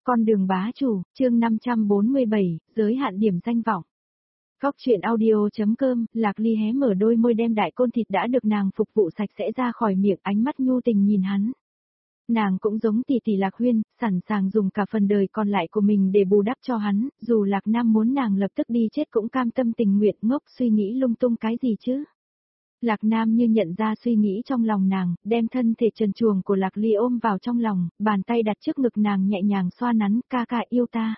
Con đường bá chủ, chương 547, giới hạn điểm danh vọng. Góc truyện audio.com, Lạc Ly hé mở đôi môi đem đại côn thịt đã được nàng phục vụ sạch sẽ ra khỏi miệng, ánh mắt nhu tình nhìn hắn. Nàng cũng giống tỷ tỷ Lạc Huyên, sẵn sàng dùng cả phần đời còn lại của mình để bù đắp cho hắn, dù Lạc Nam muốn nàng lập tức đi chết cũng cam tâm tình nguyện, ngốc suy nghĩ lung tung cái gì chứ. Lạc Nam như nhận ra suy nghĩ trong lòng nàng, đem thân thể trần truồng của Lạc Ly ôm vào trong lòng, bàn tay đặt trước ngực nàng nhẹ nhàng xoa nắn, ca ca yêu ta.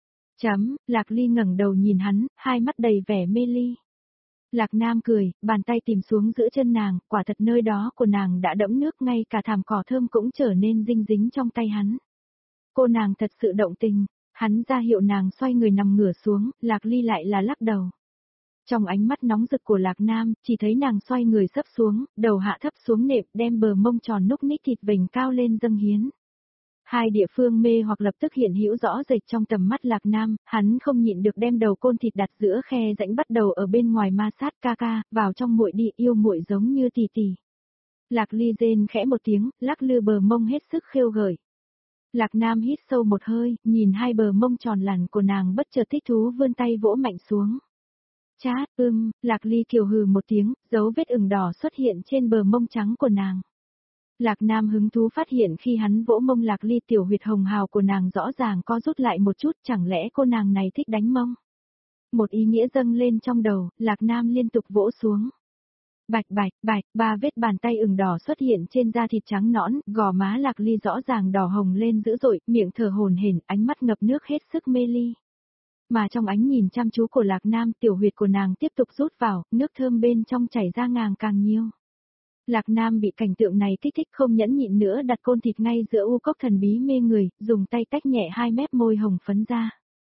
Lạc Ly ngẩng đầu nhìn hắn, hai mắt đầy vẻ mê ly. Lạc Nam cười, bàn tay tìm xuống giữa chân nàng, quả thật nơi đó của nàng đã đẫm nước, ngay cả thảm cỏ thơm cũng trở nên dinh dính trong tay hắn. Cô nàng thật sự động tình, hắn ra hiệu nàng xoay người nằm ngửa xuống, Lạc Ly lại là lắc đầu. Trong ánh mắt nóng rực của Lạc Nam, chỉ thấy nàng xoay người sấp xuống, đầu hạ thấp xuống nệm, đem bờ mông tròn núc ních thịt vành cao lên dâng hiến. Hai địa phương mê hoặc lập tức hiện hữu rõ rệt trong tầm mắt Lạc Nam, hắn không nhịn được đem đầu côn thịt đặt giữa khe rãnh bắt đầu ở bên ngoài ma sát, ca ca, vào trong muội đi, yêu muội giống như tỷ tỷ. Lạc Ly rên khẽ một tiếng, lắc lư bờ mông hết sức khêu gợi. Lạc Nam hít sâu một hơi, nhìn hai bờ mông tròn lẳn của nàng bất chợt thích thú vươn tay vỗ mạnh xuống. Chát, Lạc Ly kiều hừ một tiếng, dấu vết ửng đỏ xuất hiện trên bờ mông trắng của nàng. Lạc Nam hứng thú phát hiện khi hắn vỗ mông Lạc Ly, tiểu huyệt hồng hào của nàng rõ ràng co rút lại một chút, chẳng lẽ cô nàng này thích đánh mông? Một ý nghĩa dâng lên trong đầu, Lạc Nam liên tục vỗ xuống. Bạch, ba vết bàn tay ửng đỏ xuất hiện trên da thịt trắng nõn, gò má Lạc Ly rõ ràng đỏ hồng lên dữ dội, miệng thở hổn hển, ánh mắt ngập nước hết sức mê ly. Mà trong ánh nhìn chăm chú của Lạc Nam, tiểu huyệt của nàng tiếp tục rút vào, nước thơm bên trong chảy ra ngàng càng nhiều. Lạc Nam bị cảnh tượng này kích thích không nhẫn nhịn nữa, đặt côn thịt ngay giữa u cốc thần bí mê người, dùng tay tách nhẹ hai mép môi hồng phấn ra.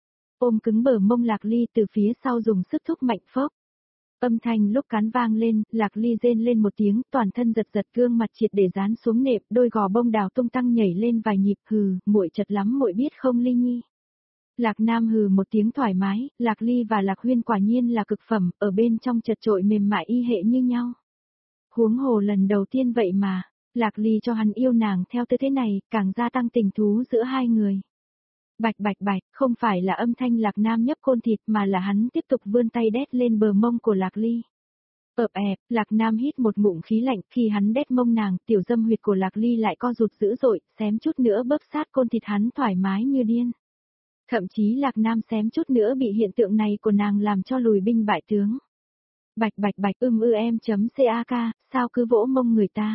Ôm cứng bờ mông Lạc Ly từ phía sau dùng sức thúc mạnh phốc. Âm thanh lúc cắn vang lên, Lạc Ly rên lên một tiếng, toàn thân giật giật, gương mặt triệt để dán xuống nệm, đôi gò bông đào tung tăng nhảy lên vài nhịp, hừ, muội chật lắm muội biết không Ly Nhi. Lạc Nam hừ một tiếng thoải mái, Lạc Ly và Lạc Huyên quả nhiên là cực phẩm, ở bên trong chật chội mềm mại y hệ như nhau. Huống hồ lần đầu tiên vậy mà, Lạc Ly cho hắn yêu nàng theo tư thế này, càng gia tăng tình thú giữa hai người. Bạch, không phải là âm thanh Lạc Nam nhấp côn thịt mà là hắn tiếp tục vươn tay đét lên bờ mông của Lạc Ly. Ẹp, Lạc Nam hít một ngụm khí lạnh, khi hắn đét mông nàng, tiểu dâm huyệt của Lạc Ly lại co rụt dữ dội, xém chút nữa bóp sát côn thịt hắn thoải mái như điên. Thậm chí Lạc Nam xém chút nữa bị hiện tượng này của nàng làm cho lùi binh bại tướng. Bạch, em.cak, sao cứ vỗ mông người ta?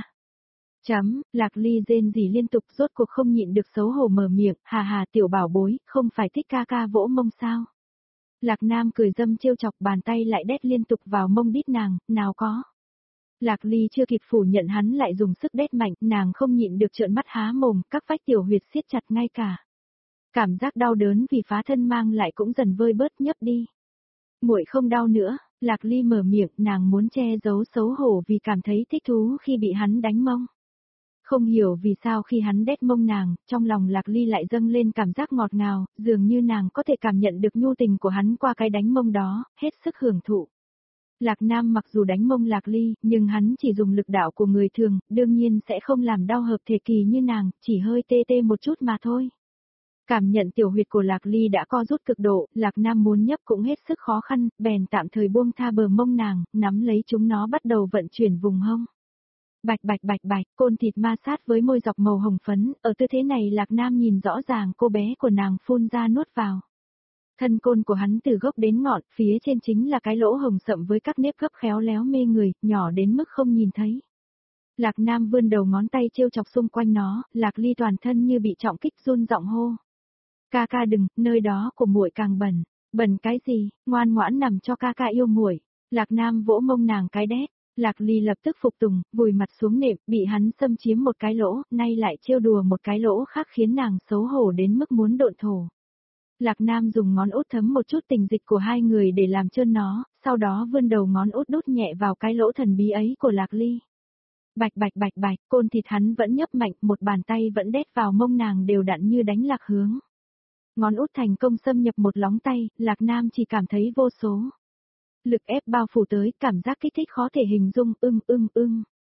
Lạc Ly rên rỉ liên tục, rốt cuộc không nhịn được xấu hổ mở miệng, hà tiểu bảo bối, không phải thích ca ca vỗ mông sao? Lạc Nam cười dâm trêu chọc, bàn tay lại đét liên tục vào mông đít nàng, nào có. Lạc Ly chưa kịp phủ nhận hắn lại dùng sức đét mạnh, nàng không nhịn được trợn mắt há mồm, các vách tiểu huyệt siết chặt ngay cả. Cảm giác đau đớn vì phá thân mang lại cũng dần vơi bớt, nhấp đi. Muội không đau nữa, Lạc Ly mở miệng, nàng muốn che giấu xấu hổ vì cảm thấy thích thú khi bị hắn đánh mông. Không hiểu vì sao khi hắn đét mông nàng, trong lòng Lạc Ly lại dâng lên cảm giác ngọt ngào, dường như nàng có thể cảm nhận được nhu tình của hắn qua cái đánh mông đó, hết sức hưởng thụ. Lạc Nam mặc dù đánh mông Lạc Ly, nhưng hắn chỉ dùng lực đạo của người thường, đương nhiên sẽ không làm đau hợp thể kỳ như nàng, chỉ hơi tê tê một chút mà thôi. Cảm nhận tiểu huyệt của Lạc Ly đã co rút cực độ, Lạc Nam muốn nhấp cũng hết sức khó khăn, bèn tạm thời buông tha bờ mông nàng, nắm lấy chúng nó bắt đầu vận chuyển vùng hông. Bạch, côn thịt ma sát với môi dọc màu hồng phấn, ở tư thế này Lạc Nam nhìn rõ ràng cô bé của nàng phun ra nuốt vào. Thân côn của hắn từ gốc đến ngọn, phía trên chính là cái lỗ hồng sậm với các nếp gấp khéo léo mê người, nhỏ đến mức không nhìn thấy. Lạc Nam vươn đầu ngón tay trêu chọc xung quanh nó, Lạc Ly toàn thân như bị trọng kích run giọng hô. Ca ca đừng, nơi đó của muội càng bẩn. Bẩn cái gì, ngoan ngoãn nằm cho ca ca yêu muội. Lạc Nam vỗ mông nàng cái đét. Lạc Ly lập tức phục tùng, vùi mặt xuống nệm, bị hắn xâm chiếm một cái lỗ, nay lại trêu đùa một cái lỗ khác khiến nàng xấu hổ đến mức muốn độn thổ. Lạc Nam dùng ngón út thấm một chút tình dịch của hai người để làm trơn nó, sau đó vươn đầu ngón út đút nhẹ vào cái lỗ thần bí ấy của Lạc Ly. Bạch, côn thịt hắn vẫn nhấp mạnh, một bàn tay vẫn đét vào mông nàng đều đặn như đánh lạc hướng. Ngón út thành công xâm nhập một lóng tay, Lạc Nam chỉ cảm thấy vô số. Lực ép bao phủ tới, cảm giác kích thích khó thể hình dung,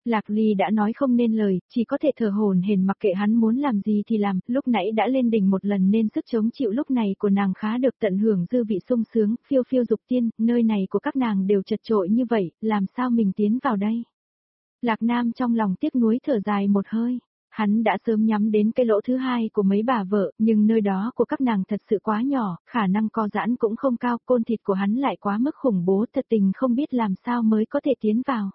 Lạc Ly đã nói không nên lời, chỉ có thể thở hổn hển mặc kệ hắn muốn làm gì thì làm, lúc nãy đã lên đỉnh một lần nên sức chống chịu lúc này của nàng khá được tận hưởng dư vị sung sướng, phiêu phiêu dục tiên, nơi này của các nàng đều chật trội như vậy, làm sao mình tiến vào đây? Lạc Nam trong lòng tiếc nuối thở dài một hơi. Hắn đã sớm nhắm đến cái lỗ thứ hai của mấy bà vợ, nhưng nơi đó của các nàng thật sự quá nhỏ, khả năng co giãn cũng không cao, côn thịt của hắn lại quá mức khủng bố, thật tình không biết làm sao mới có thể tiến vào.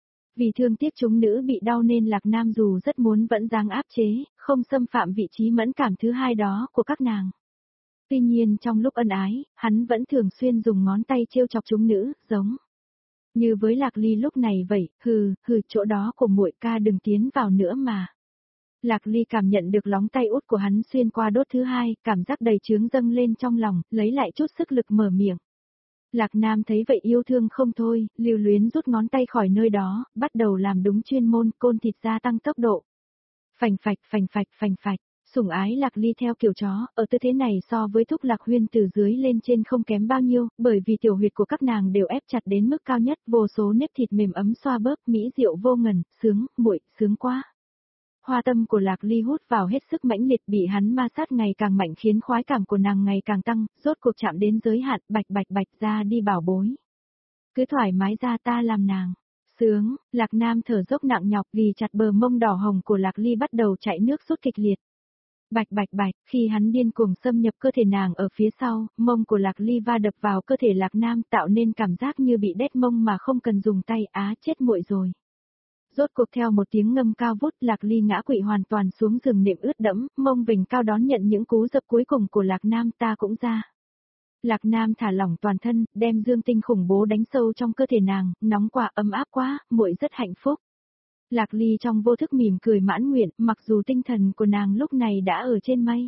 Vì thương tiếc chúng nữ bị đau nên Lạc Nam dù rất muốn vẫn dáng áp chế, không xâm phạm vị trí mẫn cảm thứ hai đó của các nàng. Tuy nhiên trong lúc ân ái, hắn vẫn thường xuyên dùng ngón tay trêu chọc chúng nữ, giống như với Lạc Ly lúc này vậy, hừ, chỗ đó của muội ca đừng tiến vào nữa mà. Lạc Ly cảm nhận được lóng tay út của hắn xuyên qua đốt thứ hai, cảm giác đầy chướng dâng lên trong lòng, lấy lại chút sức lực mở miệng. Lạc Nam thấy vậy yêu thương không thôi, lưu luyến rút ngón tay khỏi nơi đó, bắt đầu làm đúng chuyên môn, côn thịt gia tăng tốc độ. Phành phạch, sủng ái Lạc Ly theo kiểu chó, ở tư thế này so với thúc Lạc Huyên từ dưới lên trên không kém bao nhiêu, bởi vì tiểu huyệt của các nàng đều ép chặt đến mức cao nhất, vô số nếp thịt mềm ấm xoa bóp, mỹ diệu vô ngần, sướng, muội, sướng quá. Hoa tâm của Lạc Ly hút vào hết sức mãnh liệt, bị hắn ma sát ngày càng mạnh khiến khoái cảm của nàng ngày càng tăng, rốt cuộc chạm đến giới hạn, bạch ra đi bảo bối. Cứ thoải mái ra ta làm nàng. Sướng, Lạc Nam thở dốc nặng nhọc vì chặt bờ mông đỏ hồng của Lạc Ly bắt đầu chảy nước sút kịch liệt. Bạch, khi hắn điên cuồng xâm nhập cơ thể nàng ở phía sau, mông của Lạc Ly va đập vào cơ thể Lạc Nam tạo nên cảm giác như bị đét mông mà không cần dùng tay, chết muội rồi. Rốt cuộc theo một tiếng ngâm cao vút, Lạc Ly ngã quỵ hoàn toàn xuống giường nệm ướt đẫm, mông vình cao đón nhận những cú dập cuối cùng của Lạc Nam, ta cũng ra. Lạc Nam thả lỏng toàn thân, đem dương tinh khủng bố đánh sâu trong cơ thể nàng, nóng quá, ấm áp quá, muội rất hạnh phúc. Lạc Ly trong vô thức mỉm cười mãn nguyện, mặc dù tinh thần của nàng lúc này đã ở trên mây.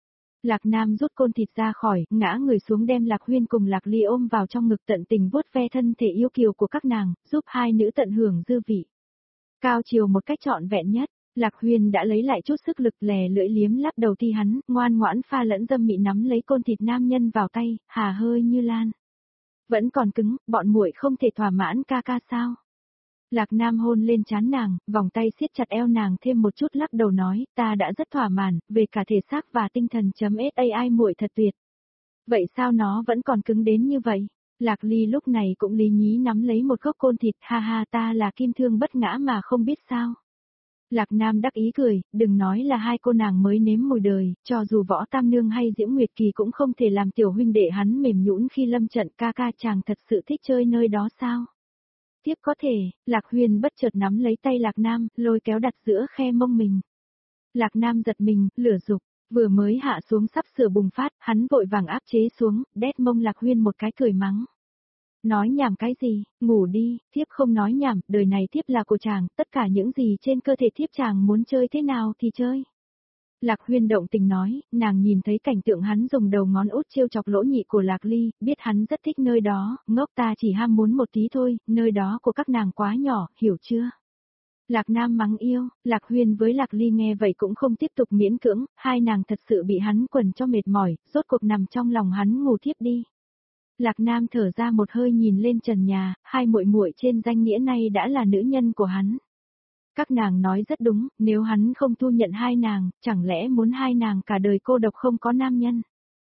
Lạc Nam rút côn thịt ra khỏi, ngã người xuống đem Lạc Huyên cùng Lạc Ly ôm vào trong ngực tận tình vuốt ve thân thể yêu kiều của các nàng, giúp hai nữ tận hưởng dư vị. Cao chiều một cách trọn vẹn nhất, Lạc Huyên đã lấy lại chút sức lực lè lưỡi liếm láp đầu ti hắn, ngoan ngoãn pha lẫn dâm mị nắm lấy côn thịt nam nhân vào tay, hà hơi như lan. Vẫn còn cứng, bọn muội không thể thỏa mãn ca ca sao? Lạc Nam hôn lên trán nàng, vòng tay siết chặt eo nàng thêm một chút lắc đầu nói, ta đã rất thỏa mãn, về cả thể xác và tinh thần .ai muội thật tuyệt. Vậy sao nó vẫn còn cứng đến như vậy? Lạc Ly lúc này cũng lý nhí nắm lấy một gốc côn thịt, ha ha ta là kim thương bất ngã mà không biết sao. Lạc Nam đắc ý cười, đừng nói là hai cô nàng mới nếm mùi đời, cho dù Võ Tam Nương hay Diễm Nguyệt Kỳ cũng không thể làm tiểu huynh đệ hắn mềm nhũn khi lâm trận, ca ca chàng thật sự thích chơi nơi đó sao? Tiếp có thể, Lạc Huyền bất chợt nắm lấy tay Lạc Nam, lôi kéo đặt giữa khe mông mình. Lạc Nam giật mình, lửa dục, vừa mới hạ xuống sắp sửa bùng phát, hắn vội vàng áp chế xuống, đét mông Lạc Huyền một cái cười mắng. Nói nhảm cái gì, ngủ đi, thiếp không nói nhảm, đời này thiếp là của chàng, tất cả những gì trên cơ thể thiếp chàng muốn chơi thế nào thì chơi. Lạc Huyên động tình nói, nàng nhìn thấy cảnh tượng hắn dùng đầu ngón út trêu chọc lỗ nhị của Lạc Ly, biết hắn rất thích nơi đó, ngốc ta chỉ ham muốn một tí thôi, nơi đó của các nàng quá nhỏ, hiểu chưa? Lạc Nam mắng yêu, Lạc Huyên với Lạc Ly nghe vậy cũng không tiếp tục miễn cưỡng, hai nàng thật sự bị hắn quần cho mệt mỏi, rốt cuộc nằm trong lòng hắn ngủ thiếp đi. Lạc Nam thở ra một hơi nhìn lên trần nhà, hai muội muội trên danh nghĩa này đã là nữ nhân của hắn. Các nàng nói rất đúng, nếu hắn không thu nhận hai nàng, chẳng lẽ muốn hai nàng cả đời cô độc không có nam nhân?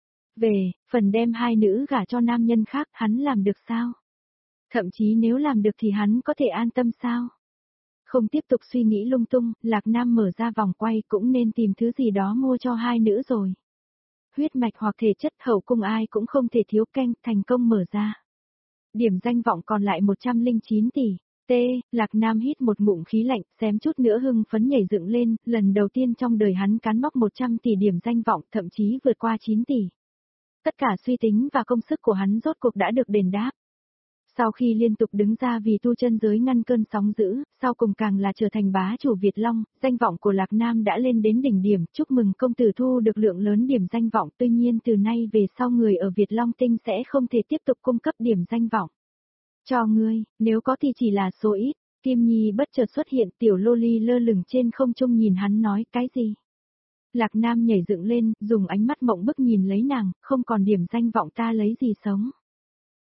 Về, phần đem hai nữ gả cho nam nhân khác, hắn làm được sao? Thậm chí nếu làm được thì hắn có thể an tâm sao? Không tiếp tục suy nghĩ lung tung, Lạc Nam mở ra vòng quay cũng nên tìm thứ gì đó mua cho hai nữ rồi. Huyết mạch hoặc thể chất hậu cung ai cũng không thể thiếu canh, thành công mở ra. Điểm danh vọng còn lại 109 tỷ. Lạc Nam hít một ngụm khí lạnh, xém chút nữa hưng phấn nhảy dựng lên, lần đầu tiên trong đời hắn cán móc 100 tỷ điểm danh vọng, thậm chí vượt qua 9 tỷ. Tất cả suy tính và công sức của hắn rốt cuộc đã được đền đáp. Sau khi liên tục đứng ra vì tu chân giới ngăn cơn sóng dữ, sau cùng càng là trở thành bá chủ Việt Long, danh vọng của Lạc Nam đã lên đến đỉnh điểm, chúc mừng công tử thu được lượng lớn điểm danh vọng, tuy nhiên từ nay về sau người ở Việt Long Tinh sẽ không thể tiếp tục cung cấp điểm danh vọng. Cho ngươi, nếu có thì chỉ là số ít. Kim Nhi bất chợt xuất hiện, tiểu lô ly lơ lửng trên không trung nhìn hắn nói cái gì. Lạc Nam nhảy dựng lên, dùng ánh mắt mộng bức nhìn lấy nàng, không còn điểm danh vọng ta lấy gì sống.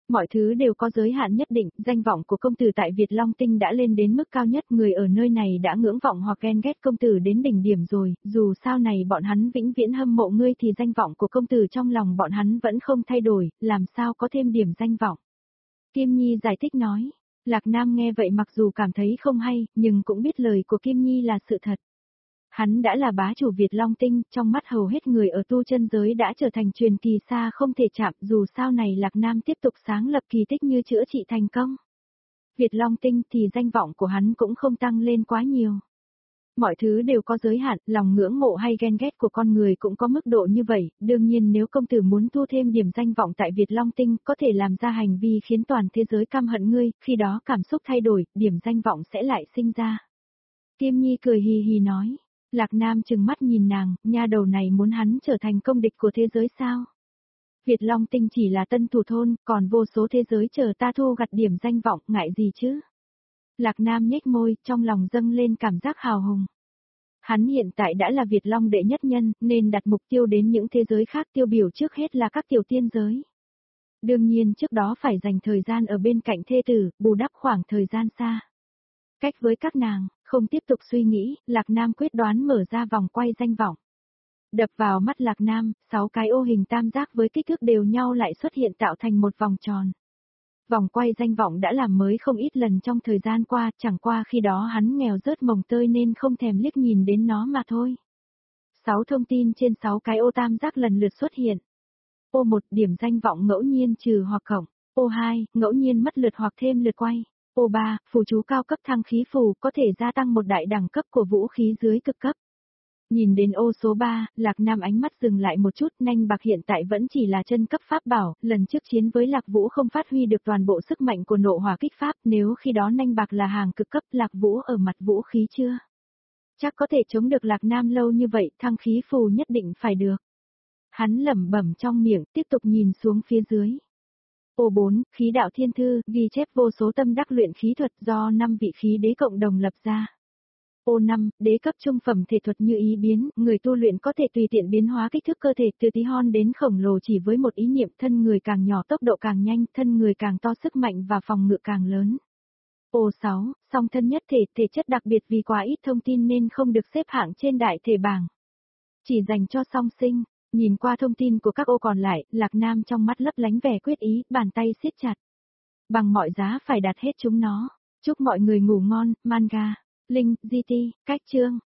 Mọi thứ đều có giới hạn nhất định, danh vọng của công tử tại Việt Long Tinh đã lên đến mức cao nhất, người ở nơi này đã ngưỡng vọng hoặc ghen ghét công tử đến đỉnh điểm rồi, dù sau này bọn hắn vĩnh viễn hâm mộ ngươi thì danh vọng của công tử trong lòng bọn hắn vẫn không thay đổi, làm sao có thêm điểm danh vọng. Kim Nhi giải thích nói, Lạc Nam nghe vậy mặc dù cảm thấy không hay, nhưng cũng biết lời của Kim Nhi là sự thật. Hắn đã là bá chủ Việt Long Tinh, trong mắt hầu hết người ở tu chân giới đã trở thành truyền kỳ xa không thể chạm, dù sau này Lạc Nam tiếp tục sáng lập kỳ tích như chữa trị thành công. Việt Long Tinh thì danh vọng của hắn cũng không tăng lên quá nhiều. Mọi thứ đều có giới hạn, lòng ngưỡng mộ hay ghen ghét của con người cũng có mức độ như vậy, đương nhiên nếu công tử muốn thu thêm điểm danh vọng tại Việt Long Tinh, có thể làm ra hành vi khiến toàn thế giới căm hận ngươi, khi đó cảm xúc thay đổi, điểm danh vọng sẽ lại sinh ra. Kim Nhi cười hì hì nói. Lạc Nam trừng mắt nhìn nàng, nha đầu này muốn hắn trở thành công địch của thế giới sao? Việt Long Tinh chỉ là tân thủ thôn, còn vô số thế giới chờ ta thu gặt điểm danh vọng, ngại gì chứ? Lạc Nam nhếch môi, trong lòng dâng lên cảm giác hào hùng. Hắn hiện tại đã là Việt Long đệ nhất nhân, nên đặt mục tiêu đến những thế giới khác, tiêu biểu trước hết là các tiểu tiên giới. Đương nhiên trước đó phải dành thời gian ở bên cạnh thê tử, bù đắp khoảng thời gian xa. Cách với các nàng, không tiếp tục suy nghĩ, Lạc Nam quyết đoán mở ra vòng quay danh vọng. Đập vào mắt Lạc Nam, 6 cái ô hình tam giác với kích thước đều nhau lại xuất hiện tạo thành một vòng tròn. Vòng quay danh vọng đã làm mới không ít lần trong thời gian qua, chẳng qua khi đó hắn nghèo rớt mồng tơi nên không thèm liếc nhìn đến nó mà thôi. 6 thông tin trên 6 cái ô tam giác lần lượt xuất hiện. Ô 1 điểm danh vọng ngẫu nhiên trừ hoặc cộng. Ô 2 ngẫu nhiên mất lượt hoặc thêm lượt quay. Ô 3, phù chú cao cấp thăng khí phù có thể gia tăng một đại đẳng cấp của vũ khí dưới cực cấp. Nhìn đến ô số 3, Lạc Nam ánh mắt dừng lại một chút, nanh bạc hiện tại vẫn chỉ là chân cấp pháp bảo, lần trước chiến với Lạc Vũ không phát huy được toàn bộ sức mạnh của nộ hỏa kích pháp, nếu khi đó nanh bạc là hàng cực cấp, Lạc Vũ ở mặt vũ khí chưa? Chắc có thể chống được Lạc Nam lâu như vậy, thăng khí phù nhất định phải được. Hắn lẩm bẩm trong miệng, tiếp tục nhìn xuống phía dưới. Ô 4, khí đạo thiên thư, ghi chép vô số tâm đắc luyện khí thuật do 5 vị khí đế cộng đồng lập ra. Ô 5, đế cấp trung phẩm thể thuật như ý biến, người tu luyện có thể tùy tiện biến hóa kích thước cơ thể từ tí hon đến khổng lồ chỉ với một ý niệm, thân người càng nhỏ tốc độ càng nhanh, thân người càng to sức mạnh và phòng ngự càng lớn. Ô 6, song thân nhất thể, thể chất đặc biệt vì quá ít thông tin nên không được xếp hạng trên đại thể bảng. Chỉ dành cho song sinh. Nhìn qua thông tin của các ô còn lại, Lạc Nam trong mắt lấp lánh vẻ quyết ý, bàn tay siết chặt. Bằng mọi giá phải đặt hết chúng nó. Chúc mọi người ngủ ngon, manga, link, GT, cách chương.